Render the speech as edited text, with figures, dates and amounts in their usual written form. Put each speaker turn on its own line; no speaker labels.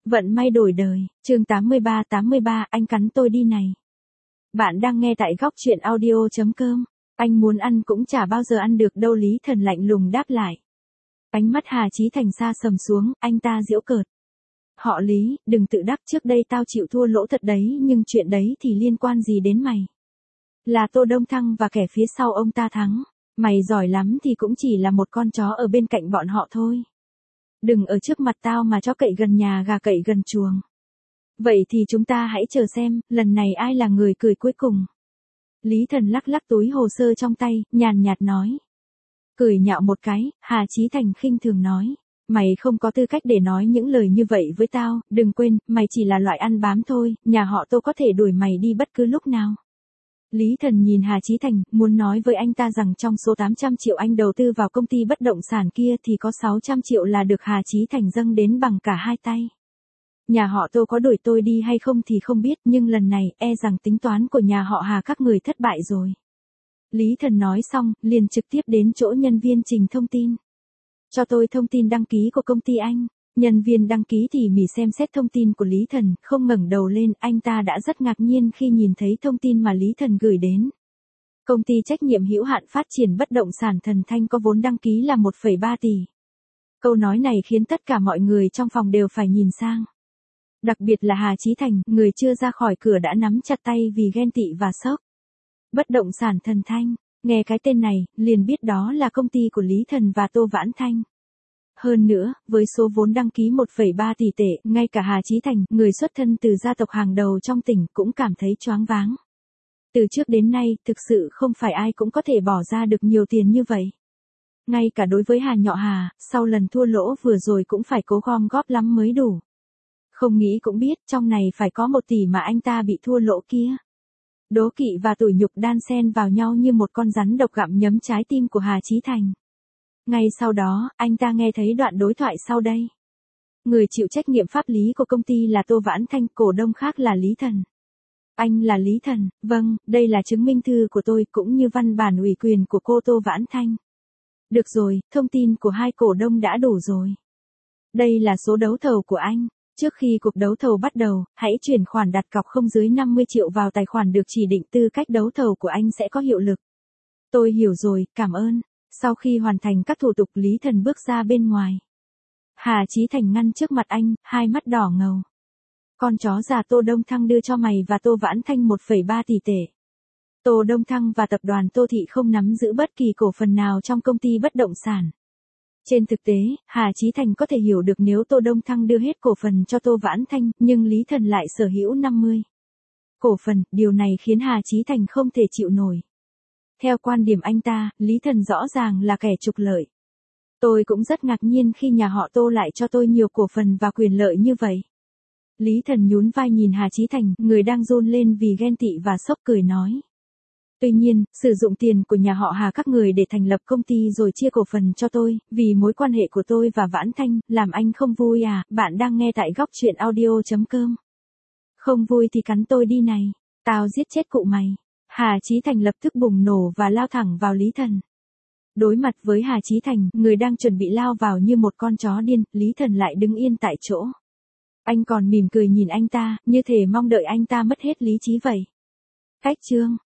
Vận may đổi đời, chương 83, anh cắn tôi đi này. Bạn đang nghe tại góc truyện audio.com. Anh muốn ăn cũng chả bao giờ ăn được đâu, Lý Thần lạnh lùng đáp lại. Ánh mắt Hà Chí Thành xa sầm xuống, anh ta giễu cợt. Họ Lý, đừng tự đắc, trước đây tao chịu thua lỗ thật đấy, nhưng chuyện đấy thì liên quan gì đến mày? Là Tô Đông Thăng và kẻ phía sau ông ta thắng. Mày giỏi lắm thì cũng chỉ là một con chó ở bên cạnh bọn họ thôi. Đừng ở trước mặt tao mà chó cậy gần nhà gà cậy gần chuồng. Vậy thì chúng ta hãy chờ xem, lần này ai là người cười cuối cùng. Lý Thần lắc lắc túi hồ sơ trong tay, nhàn nhạt nói. Cười nhạo một cái, Hà Chí Thành khinh thường nói. Mày không có tư cách để nói những lời như vậy với tao, đừng quên, mày chỉ là loại ăn bám thôi, nhà họ Tô có thể đuổi mày đi bất cứ lúc nào. Lý Thần nhìn Hà Chí Thành, muốn nói với anh ta rằng trong số 800 triệu anh đầu tư vào công ty bất động sản kia thì có 600 triệu là được Hà Chí Thành dâng đến bằng cả hai tay. Nhà họ Tô có đuổi tôi đi hay không thì không biết, nhưng lần này e rằng tính toán của nhà họ Hà các người thất bại rồi. Lý Thần nói xong, liền trực tiếp đến chỗ nhân viên trình thông tin. Cho tôi thông tin đăng ký của công ty anh. Nhân viên đăng ký tỉ mỉ xem xét thông tin của Lý Thần, không ngẩng đầu lên, anh ta đã rất ngạc nhiên khi nhìn thấy thông tin mà Lý Thần gửi đến. Công ty trách nhiệm hữu hạn phát triển bất động sản Thần Thanh có vốn đăng ký là 1,3 tỷ. Câu nói này khiến tất cả mọi người trong phòng đều phải nhìn sang. Đặc biệt là Hà Chí Thành, người chưa ra khỏi cửa đã nắm chặt tay vì ghen tị và sốc. Bất động sản Thần Thanh, nghe cái tên này, liền biết đó là công ty của Lý Thần và Tô Vãn Thanh. Hơn nữa, với số vốn đăng ký 1,3 tỷ tệ, ngay cả Hà Chí Thành, người xuất thân từ gia tộc hàng đầu trong tỉnh, cũng cảm thấy choáng váng. Từ trước đến nay, thực sự không phải ai cũng có thể bỏ ra được nhiều tiền như vậy. Ngay cả đối với Hà Nhọ Hà, sau lần thua lỗ vừa rồi cũng phải cố gom góp lắm mới đủ. Không nghĩ cũng biết, trong này phải có 1 tỷ mà anh ta bị thua lỗ kia. Đố kỵ và tủi nhục đan xen vào nhau như một con rắn độc gặm nhấm trái tim của Hà Chí Thành. Ngay sau đó, anh ta nghe thấy đoạn đối thoại sau đây. Người chịu trách nhiệm pháp lý của công ty là Tô Vãn Thanh, cổ đông khác là Lý Thần. Anh là Lý Thần, vâng, đây là chứng minh thư của tôi cũng như văn bản ủy quyền của cô Tô Vãn Thanh. Được rồi, thông tin của hai cổ đông đã đủ rồi. Đây là số đấu thầu của anh. Trước khi cuộc đấu thầu bắt đầu, hãy chuyển khoản đặt cọc không dưới 50 triệu vào tài khoản được chỉ định, tư cách đấu thầu của anh sẽ có hiệu lực. Tôi hiểu rồi, cảm ơn. Sau khi hoàn thành các thủ tục, Lý Thần bước ra bên ngoài. Hà Chí Thành ngăn trước mặt anh, hai mắt đỏ ngầu. Con chó già Tô Đông Thăng đưa cho mày và Tô Vãn Thanh 1,3 tỷ tệ. Tô Đông Thăng và tập đoàn Tô Thị không nắm giữ bất kỳ cổ phần nào trong công ty bất động sản. Trên thực tế, Hà Chí Thành có thể hiểu được nếu Tô Đông Thăng đưa hết cổ phần cho Tô Vãn Thanh, nhưng Lý Thần lại sở hữu 50 cổ phần, điều này khiến Hà Chí Thành không thể chịu nổi. Theo quan điểm anh ta, Lý Thần rõ ràng là kẻ trục lợi. Tôi cũng rất ngạc nhiên khi nhà họ Tô lại cho tôi nhiều cổ phần và quyền lợi như vậy. Lý Thần nhún vai nhìn Hà Chí Thành, người đang run lên vì ghen tị và sốc, cười nói. Tuy nhiên, sử dụng tiền của nhà họ Hà các người để thành lập công ty rồi chia cổ phần cho tôi, vì mối quan hệ của tôi và Vãn Thanh, làm anh không vui à? Bạn đang nghe tại góc truyện audio.com. Không vui thì cắn tôi đi này, tao giết chết cụ mày. Hà Chí Thành lập tức bùng nổ và lao thẳng vào Lý Thần. Đối mặt với Hà Chí Thành, người đang chuẩn bị lao vào như một con chó điên, Lý Thần lại đứng yên tại chỗ. Anh còn mỉm cười nhìn anh ta, như thể mong đợi anh ta mất hết lý trí vậy. Cách chương